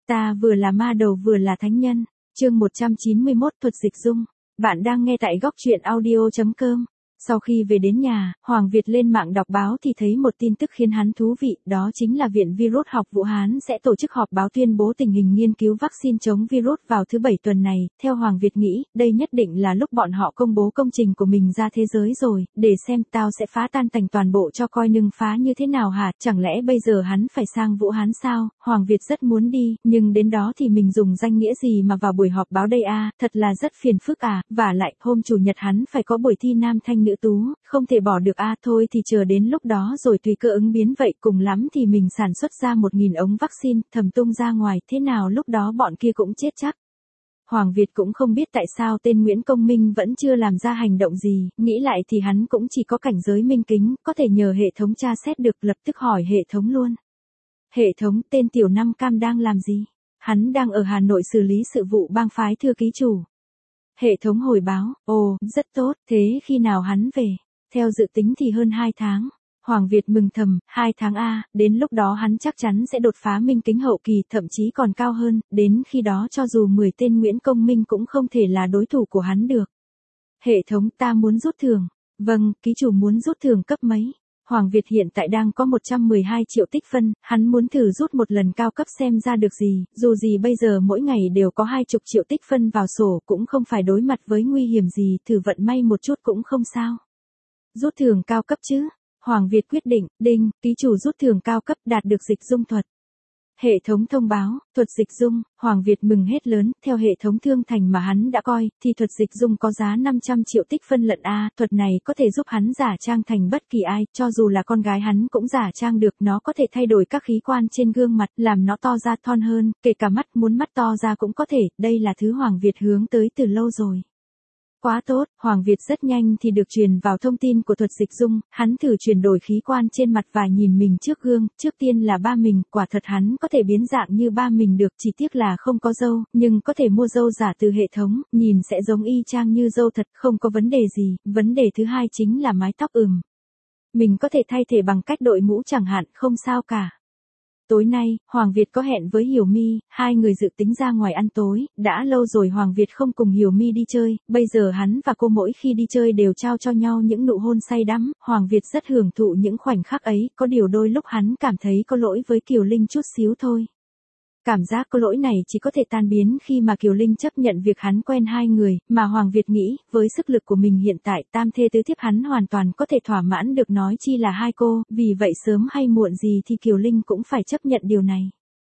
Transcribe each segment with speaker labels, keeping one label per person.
Speaker 1: Ta vừa là ma đầu vừa là thánh nhân. Chương 191 thuật dịch dung. Bạn đang nghe tại góc truyện audio.com. Sau khi về đến nhà, Hoàng Việt lên mạng đọc báo thì thấy một tin tức khiến hắn thú vị, đó chính là Viện Virus học Vũ Hán sẽ tổ chức họp báo tuyên bố tình hình nghiên cứu vaccine chống virus vào thứ Bảy tuần này. Theo Hoàng Việt nghĩ, đây nhất định là lúc bọn họ công bố công trình của mình ra thế giới rồi, để xem tao sẽ phá tan tành toàn bộ cho coi nưng phá như thế nào hả, chẳng lẽ bây giờ hắn phải sang Vũ Hán sao? Hoàng Việt rất muốn đi, nhưng đến đó thì mình dùng danh nghĩa gì mà vào buổi họp báo đây à, thật là rất phiền phức à, vả lại hôm chủ nhật hắn phải có buổi thi nam thanh nữ tú, không thể bỏ được à, thôi thì chờ đến lúc đó rồi tùy cơ ứng biến vậy, cùng lắm thì mình sản xuất ra 1.000 ống vaccine, thầm tung ra ngoài, thế nào lúc đó bọn kia cũng chết chắc. Hoàng Việt cũng không biết tại sao tên Nguyễn Công Minh vẫn chưa làm ra hành động gì, nghĩ lại thì hắn cũng chỉ có cảnh giới minh kính, có thể nhờ hệ thống tra xét được, lập tức hỏi hệ thống luôn. Hệ thống, tên Tiểu Năm Cam đang làm gì? Hắn đang ở Hà Nội xử lý sự vụ bang phái thưa ký chủ. Hệ thống hồi báo, ồ, rất tốt, thế khi nào hắn về? Theo dự tính thì hơn 2 tháng. Hoàng Việt mừng thầm, 2 tháng a, đến lúc đó hắn chắc chắn sẽ đột phá minh kính hậu kỳ, thậm chí còn cao hơn, đến khi đó cho dù 10 tên Nguyễn Công Minh cũng không thể là đối thủ của hắn được. Hệ thống, ta muốn rút thưởng. Vâng, ký chủ muốn rút thưởng cấp mấy? Hoàng Việt hiện tại đang có 112 triệu tích phân, hắn muốn thử rút một lần cao cấp xem ra được gì, dù gì bây giờ mỗi ngày đều có 20 triệu tích phân vào sổ, cũng không phải đối mặt với nguy hiểm gì, thử vận may một chút cũng không sao. Rút thưởng cao cấp chứ? Hoàng Việt quyết định, đinh, ký chủ rút thưởng cao cấp đạt được dịch dung thuật. Hệ thống thông báo, thuật dịch dung, Hoàng Việt mừng hết lớn, theo hệ thống thương thành mà hắn đã coi, thì thuật dịch dung có giá 500 triệu tích phân lận a, thuật này có thể giúp hắn giả trang thành bất kỳ ai, cho dù là con gái hắn cũng giả trang được, nó có thể thay đổi các khí quan trên gương mặt, làm nó to ra thon hơn, kể cả mắt, muốn mắt to ra cũng có thể, đây là thứ Hoàng Việt hướng tới từ lâu rồi. Quá tốt, Hoàng Việt rất nhanh thì được truyền vào thông tin của thuật dịch dung, hắn thử chuyển đổi khí quan trên mặt và nhìn mình trước gương, trước tiên là ba mình, quả thật hắn có thể biến dạng như ba mình được, chỉ tiếc là không có râu, nhưng có thể mua râu giả từ hệ thống, nhìn sẽ giống y chang như râu thật, không có vấn đề gì, vấn đề thứ hai chính là mái tóc mình có thể thay thế bằng cách đội mũ chẳng hạn, không sao cả. Tối nay, Hoàng Việt có hẹn với Hiểu My, hai người dự tính ra ngoài ăn tối, đã lâu rồi Hoàng Việt không cùng Hiểu My đi chơi, bây giờ hắn và cô mỗi khi đi chơi đều trao cho nhau những nụ hôn say đắm, Hoàng Việt rất hưởng thụ những khoảnh khắc ấy, có điều đôi lúc hắn cảm thấy có lỗi với Kiều Linh chút xíu thôi. Cảm giác có lỗi này chỉ có thể tan biến khi mà Kiều Linh chấp nhận việc hắn quen hai người, mà Hoàng Việt nghĩ, với sức lực của mình hiện tại, tam thê tứ thiếp hắn hoàn toàn có thể thỏa mãn được, nói chi là hai cô, vì vậy sớm hay muộn gì thì Kiều Linh cũng phải chấp nhận điều này.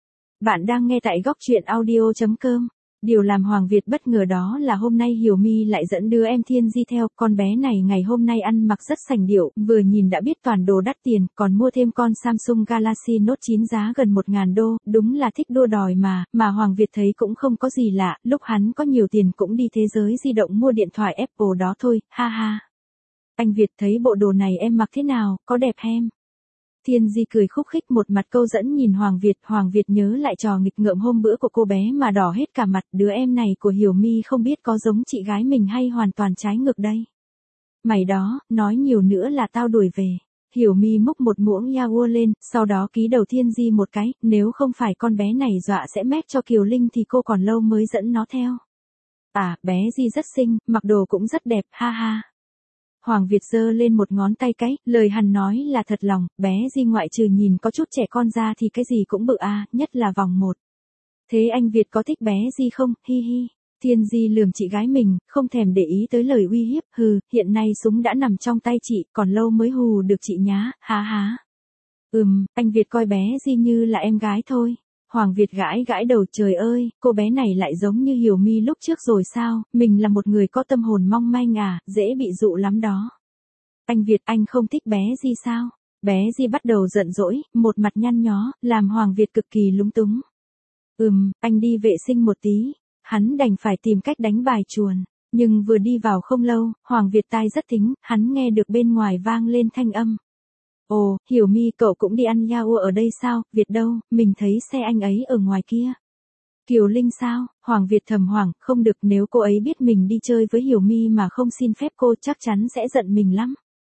Speaker 1: Bạn đang nghe tại góc truyện audio.com. Điều làm Hoàng Việt bất ngờ đó là hôm nay Hiểu My lại dẫn đứa em Thiên Di theo, con bé này ngày hôm nay ăn mặc rất sành điệu, vừa nhìn đã biết toàn đồ đắt tiền, còn mua thêm con Samsung Galaxy Note 9 giá gần 1.000 đô, đúng là thích đua đòi mà Hoàng Việt thấy cũng không có gì lạ, lúc hắn có nhiều tiền cũng đi thế giới di động mua điện thoại Apple đó thôi, ha ha. Anh Việt thấy bộ đồ này em mặc thế nào, có đẹp em? Thiên Di cười khúc khích một mặt câu dẫn nhìn Hoàng Việt nhớ lại trò nghịch ngợm hôm bữa của cô bé mà đỏ hết cả mặt, đứa em này của Hiểu My không biết có giống chị gái mình hay hoàn toàn trái ngược đây. Mày đó, nói nhiều nữa là tao đuổi về. Hiểu My múc một muỗng yaourt lên, sau đó ký đầu Thiên Di một cái, nếu không phải con bé này dọa sẽ mét cho Kiều Linh thì cô còn lâu mới dẫn nó theo. À, bé Di rất xinh, mặc đồ cũng rất đẹp, ha ha. Hoàng Việt giơ lên một ngón tay cái, lời hắn nói là thật lòng, bé Di ngoại trừ nhìn có chút trẻ con ra thì cái gì cũng bự à, nhất là vòng một. Thế anh Việt có thích bé Di không, hi hi. Thiên Di lườm chị gái mình, không thèm để ý tới lời uy hiếp, hừ, hiện nay súng đã nằm trong tay chị, còn lâu mới hù được chị nhá, há há. Anh Việt coi bé Di như là em gái thôi. Hoàng Việt gãi đầu, trời ơi, cô bé này lại giống như Hiểu My lúc trước rồi sao, mình là một người có tâm hồn mong manh à, dễ bị dụ lắm đó. Anh Việt, anh không thích bé Di sao? Bé Di bắt đầu giận dỗi, một mặt nhăn nhó, làm Hoàng Việt cực kỳ lúng túng. Anh đi vệ sinh một tí. Hắn đành phải tìm cách đánh bài chuồn, nhưng vừa đi vào không lâu, Hoàng Việt tai rất thính, hắn nghe được bên ngoài vang lên thanh âm. Ồ, Hiểu My cậu cũng đi ăn yaourt ở đây sao, Việt đâu, mình thấy xe anh ấy ở ngoài kia. Kiều Linh sao, Hoàng Việt thầm hoảng, không được, nếu cô ấy biết mình đi chơi với Hiểu My mà không xin phép cô chắc chắn sẽ giận mình lắm.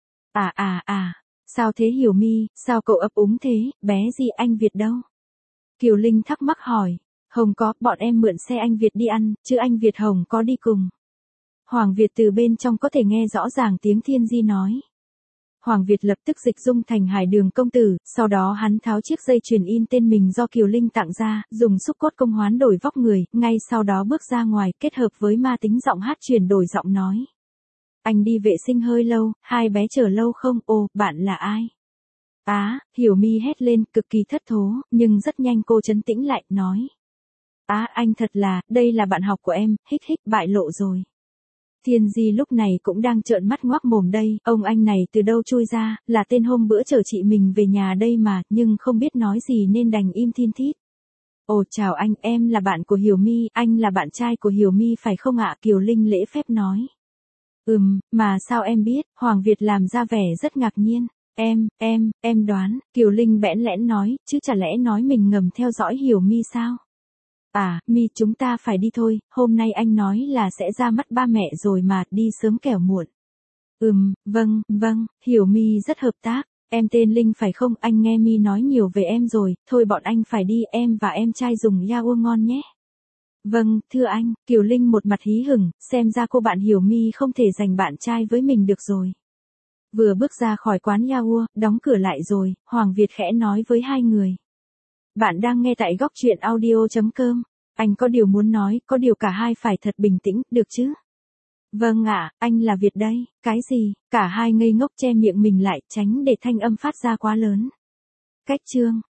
Speaker 1: Sao thế Hiểu My, sao cậu ấp úng thế, bé Di anh Việt đâu? Kiều Linh thắc mắc hỏi. Không có, bọn em mượn xe anh Việt đi ăn, chứ anh Việt Hồng có đi cùng. Hoàng Việt từ bên trong có thể nghe rõ ràng tiếng Thiên Di nói. Hoàng Việt lập tức dịch dung thành Hải Đường công tử, sau đó hắn tháo chiếc dây chuyền in tên mình do Kiều Linh tặng ra, dùng xúc cốt công hoán đổi vóc người, ngay sau đó bước ra ngoài, kết hợp với ma tính giọng hát chuyển đổi giọng nói. Anh đi vệ sinh hơi lâu, hai bé chờ lâu không, ồ, bạn là ai? Hiểu Mi hét lên, cực kỳ thất thố, nhưng rất nhanh cô trấn tĩnh lại, nói. Anh thật là, đây là bạn học của em, bại lộ rồi. Thiên Di lúc này cũng đang trợn mắt ngoác mồm đây, ông anh này từ đâu chui ra, là tên hôm bữa chở chị mình về nhà đây mà, nhưng không biết nói gì nên đành im thin thít. Ồ chào anh, em là bạn của Hiểu Mi, anh là bạn trai của Hiểu Mi phải không ạ? Kiều Linh lễ phép nói. Mà sao em biết? Hoàng Việt làm ra vẻ rất ngạc nhiên. Em đoán, Kiều Linh bẽn lẽn nói, chứ chả lẽ nói mình ngầm theo dõi Hiểu Mi sao? Mi chúng ta phải đi thôi, hôm nay anh nói là sẽ ra mắt ba mẹ rồi mà, đi sớm kẻo muộn. Vâng, Hiểu Mi rất hợp tác, em tên Linh phải không, anh nghe Mi nói nhiều về em rồi, thôi bọn anh phải đi, em và em trai dùng Yao ngon nhé. Vâng, thưa anh, Kiều Linh một mặt hí hửng, xem ra cô bạn Hiểu Mi không thể giành bạn trai với mình được rồi. Vừa bước ra khỏi quán Yao, đóng cửa lại rồi, Hoàng Việt khẽ nói với hai người. Bạn đang nghe tại góc truyện audio.com. Anh có điều muốn nói, có điều cả hai phải thật bình tĩnh, được chứ? Vâng ạ, anh là Việt đây, cái gì? Cả hai ngây ngốc che miệng mình lại, tránh để thanh âm phát ra quá lớn. Cách chương